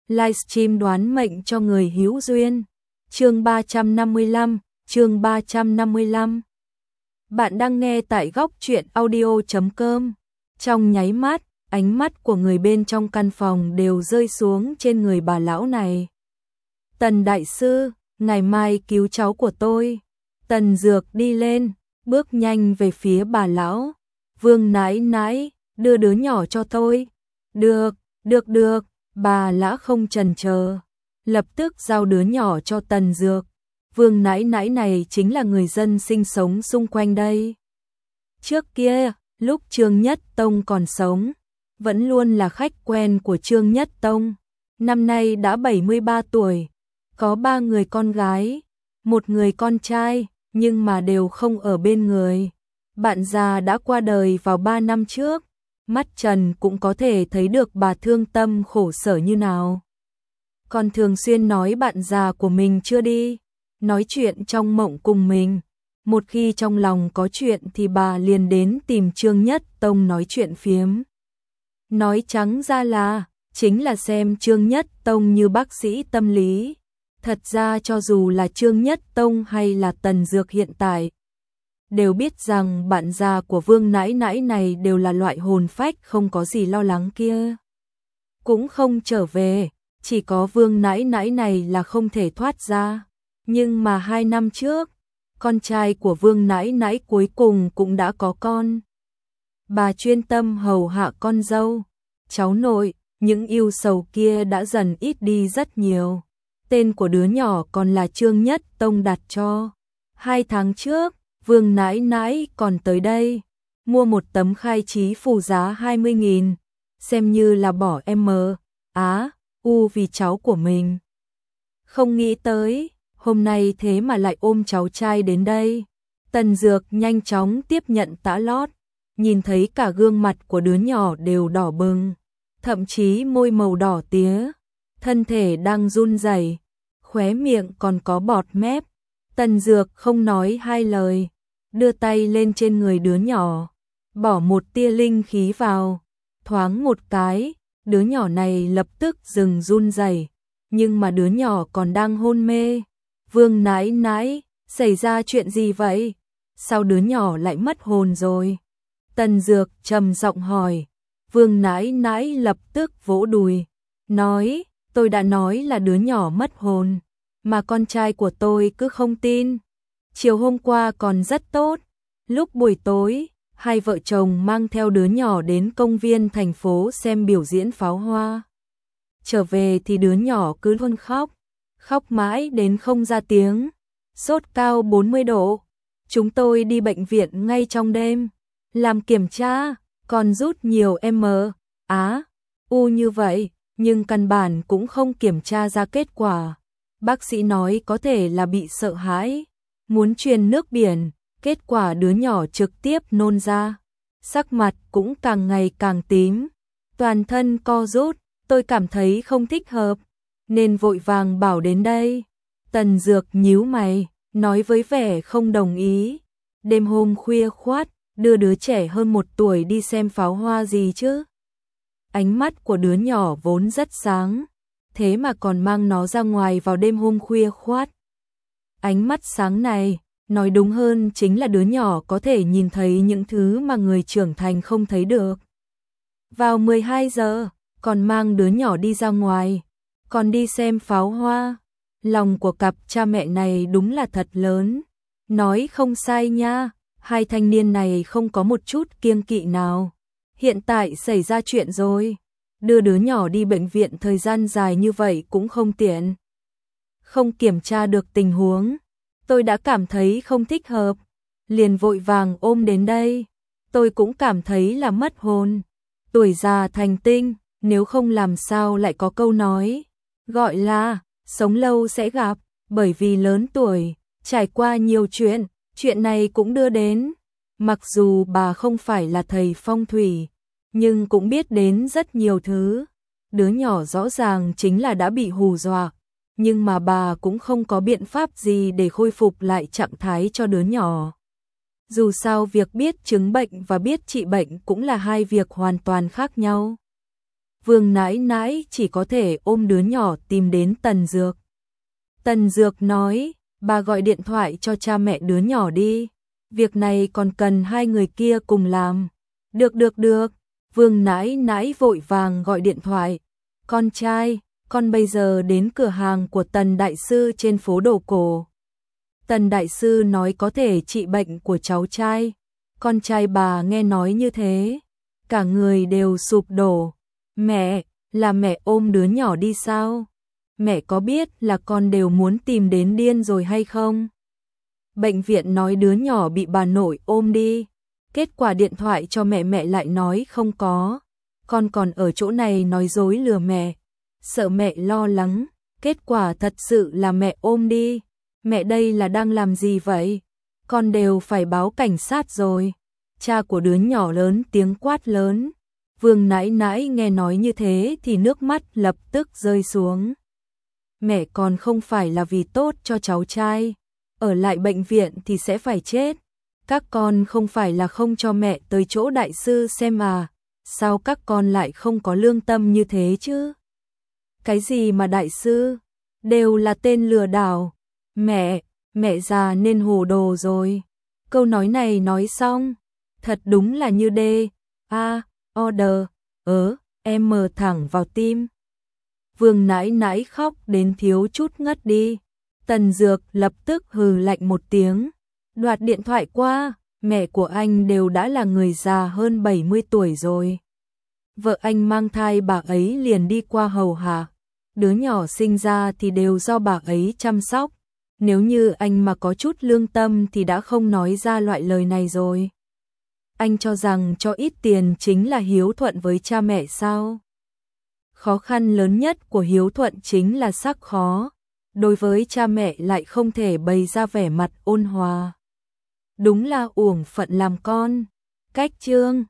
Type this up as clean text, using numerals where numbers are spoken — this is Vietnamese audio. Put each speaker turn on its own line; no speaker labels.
livestream đoán mệnh cho người hữu duyên. Chương 355, chương 355. Bạn đang nghe tại góc truyện audio.com. Trong nháy mắt, ánh mắt của người bên trong căn phòng đều rơi xuống trên người bà lão này. Tần đại sư, ngày mai cứu cháu của tôi. Tần Dược đi lên, bước nhanh về phía bà lão. Vương nãi nãi, đưa đứa nhỏ cho tôi. Được, được. Bà lão không chần chờ, lập tức giao đứa nhỏ cho Tần Dược. Vương nãi nãi này chính là người dân sinh sống xung quanh đây. Trước kia, lúc Trương Nhất Tông còn sống, vẫn luôn là khách quen của Trương Nhất Tông. Năm nay đã 73 tuổi, có 3 người con gái, 1 người con trai, nhưng mà đều không ở bên người. Bạn già đã qua đời vào 3 năm trước. Mắt Trần cũng có thể thấy được bà thương tâm khổ sở như nào. Còn thường xuyên nói bạn già của mình chưa đi, nói chuyện trong mộng cùng mình. Một khi trong lòng có chuyện thì bà liền đến tìm Trương Nhất Tông nói chuyện phiếm. Nói trắng ra là, chính là xem Trương Nhất Tông như bác sĩ tâm lý. Thật ra cho dù là Trương Nhất Tông hay là Tần Dược hiện tại, đều biết rằng bạn già của Vương nãi nãi này đều là loại hồn phách không có gì lo lắng kia. Cũng không trở về, chỉ có Vương nãi nãi này là không thể thoát ra. Nhưng mà 2 năm trước, con trai của Vương nãi nãi cuối cùng cũng đã có con. Bà chuyên tâm hầu hạ con dâu, cháu nội, những ưu sầu kia đã dần ít đi rất nhiều. Tên của đứa nhỏ còn là Trương Nhất Tông đặt cho. 2 tháng trước, Vương nãi nãi còn tới đây, mua một tấm khai trí phù giá 20.000, xem như là bỏ U vì cháu của mình. Không nghĩ tới, hôm nay thế mà lại ôm cháu trai đến đây. Tần Dược nhanh chóng tiếp nhận tã lót, nhìn thấy cả gương mặt của đứa nhỏ đều đỏ bừng, thậm chí môi màu đỏ tía, thân thể đang run rẩy, khóe miệng còn có bọt mép. Tần Dược không nói 2 lời, đưa tay lên trên người đứa nhỏ, bỏ một tia linh khí vào, thoáng một cái, đứa nhỏ này lập tức dừng run rẩy, nhưng mà đứa nhỏ còn đang hôn mê. Vương nãi nãi, xảy ra chuyện gì vậy? Sao đứa nhỏ lại mất hồn rồi? Tần Dược trầm giọng hỏi. Vương nãi nãi lập tức vỗ đùi, nói, tôi đã nói là đứa nhỏ mất hồn, mà con trai của tôi cứ không tin. Chiều hôm qua còn rất tốt, lúc buổi tối, 2 vợ chồng mang theo đứa nhỏ đến công viên thành phố xem biểu diễn pháo hoa. Trở về thì đứa nhỏ cứ luôn khóc mãi đến không ra tiếng, sốt cao 40 độ. Chúng tôi đi bệnh viện ngay trong đêm, làm kiểm tra, còn rút nhiều U như vậy, nhưng căn bản cũng không kiểm tra ra kết quả. Bác sĩ nói có thể là bị sợ hãi, muốn truyền nước biển, kết quả đứa nhỏ trực tiếp nôn ra. Sắc mặt cũng càng ngày càng tím, toàn thân co rút, tôi cảm thấy không thích hợp, nên vội vàng bảo đến đây. Tần Dược nhíu mày, nói với vẻ không đồng ý. Đêm hôm khuya khoắt, đưa đứa trẻ hơn 1 tuổi đi xem pháo hoa gì chứ? Ánh mắt của đứa nhỏ vốn rất sáng, thế mà còn mang nó ra ngoài vào đêm hôm khuya khoắt. Ánh mắt sáng này, nói đúng hơn chính là đứa nhỏ có thể nhìn thấy những thứ mà người trưởng thành không thấy được. Vào 12 giờ, còn mang đứa nhỏ đi ra ngoài, còn đi xem pháo hoa. Lòng của cặp cha mẹ này đúng là thật lớn. Nói không sai nha, 2 thanh niên này không có một chút kiêng kỵ nào. Hiện tại xảy ra chuyện rồi, đưa đứa nhỏ đi bệnh viện thời gian dài như vậy cũng không tiện. Không kiểm tra được tình huống, tôi đã cảm thấy không thích hợp, liền vội vàng ôm đến đây. Tôi cũng cảm thấy là mất hồn. Tuổi già thành tinh, nếu không làm sao lại có câu nói, gọi là sống lâu sẽ gặp, bởi vì lớn tuổi, trải qua nhiều chuyện này cũng đưa đến. Mặc dù bà không phải là thầy phong thủy, nhưng cũng biết đến rất nhiều thứ. Đứa nhỏ rõ ràng chính là đã bị hù dọa, nhưng mà bà cũng không có biện pháp gì để khôi phục lại trạng thái cho đứa nhỏ. Dù sao việc biết chứng bệnh và biết trị bệnh cũng là 2 việc hoàn toàn khác nhau. Vương nãi nãi chỉ có thể ôm đứa nhỏ tìm đến Tần Dược. Tần Dược nói, bà gọi điện thoại cho cha mẹ đứa nhỏ đi. Việc này còn cần hai người kia cùng làm. Được. Vương nãi nãi vội vàng gọi điện thoại. Con trai, con bây giờ đến cửa hàng của Tần Đại Sư trên phố Đồ Cổ. Tần Đại Sư nói có thể trị bệnh của cháu trai. Con trai bà nghe nói như thế, cả người đều sụp đổ. Mẹ, là mẹ ôm đứa nhỏ đi sao? Mẹ có biết là con đều muốn tìm đến điên rồi hay không? Bệnh viện nói đứa nhỏ bị bà nội ôm đi. Kết quả điện thoại cho mẹ lại nói không có. Con còn ở chỗ này nói dối lừa mẹ. Sợ mẹ lo lắng. Kết quả thật sự là mẹ ôm đi. Mẹ đây là đang làm gì vậy? Con đều phải báo cảnh sát rồi. Cha của đứa nhỏ lớn tiếng quát lớn. Vương nãi nãi nghe nói như thế thì nước mắt lập tức rơi xuống. Mẹ còn không phải là vì tốt cho cháu trai. Ở lại bệnh viện thì sẽ phải chết. Các con không phải là không cho mẹ tới chỗ đại sư xem à. Sao các con lại không có lương tâm như thế chứ? Cái gì mà đại sư? Đều là tên lừa đảo. Mẹ già nên hồ đồ rồi. Câu nói này nói xong. Thật đúng là như đê. Order. Em mờ thẳng vào tim. Vương nãi nãi khóc đến thiếu chút ngất đi. Tần Dược lập tức hừ lạnh một tiếng. Đoạt điện thoại qua. Mẹ của anh đều đã là người già hơn 70 tuổi rồi. Vợ anh mang thai bà ấy liền đi qua hầu hạ. Đứa nhỏ sinh ra thì đều do bà ấy chăm sóc. Nếu như anh mà có chút lương tâm thì đã không nói ra loại lời này rồi. Anh cho rằng cho ít tiền chính là hiếu thuận với cha mẹ sao? Khó khăn lớn nhất của hiếu thuận chính là sắc khó. Đối với cha mẹ lại không thể bày ra vẻ mặt ôn hòa. Đúng là uổng phận làm con. Cách chương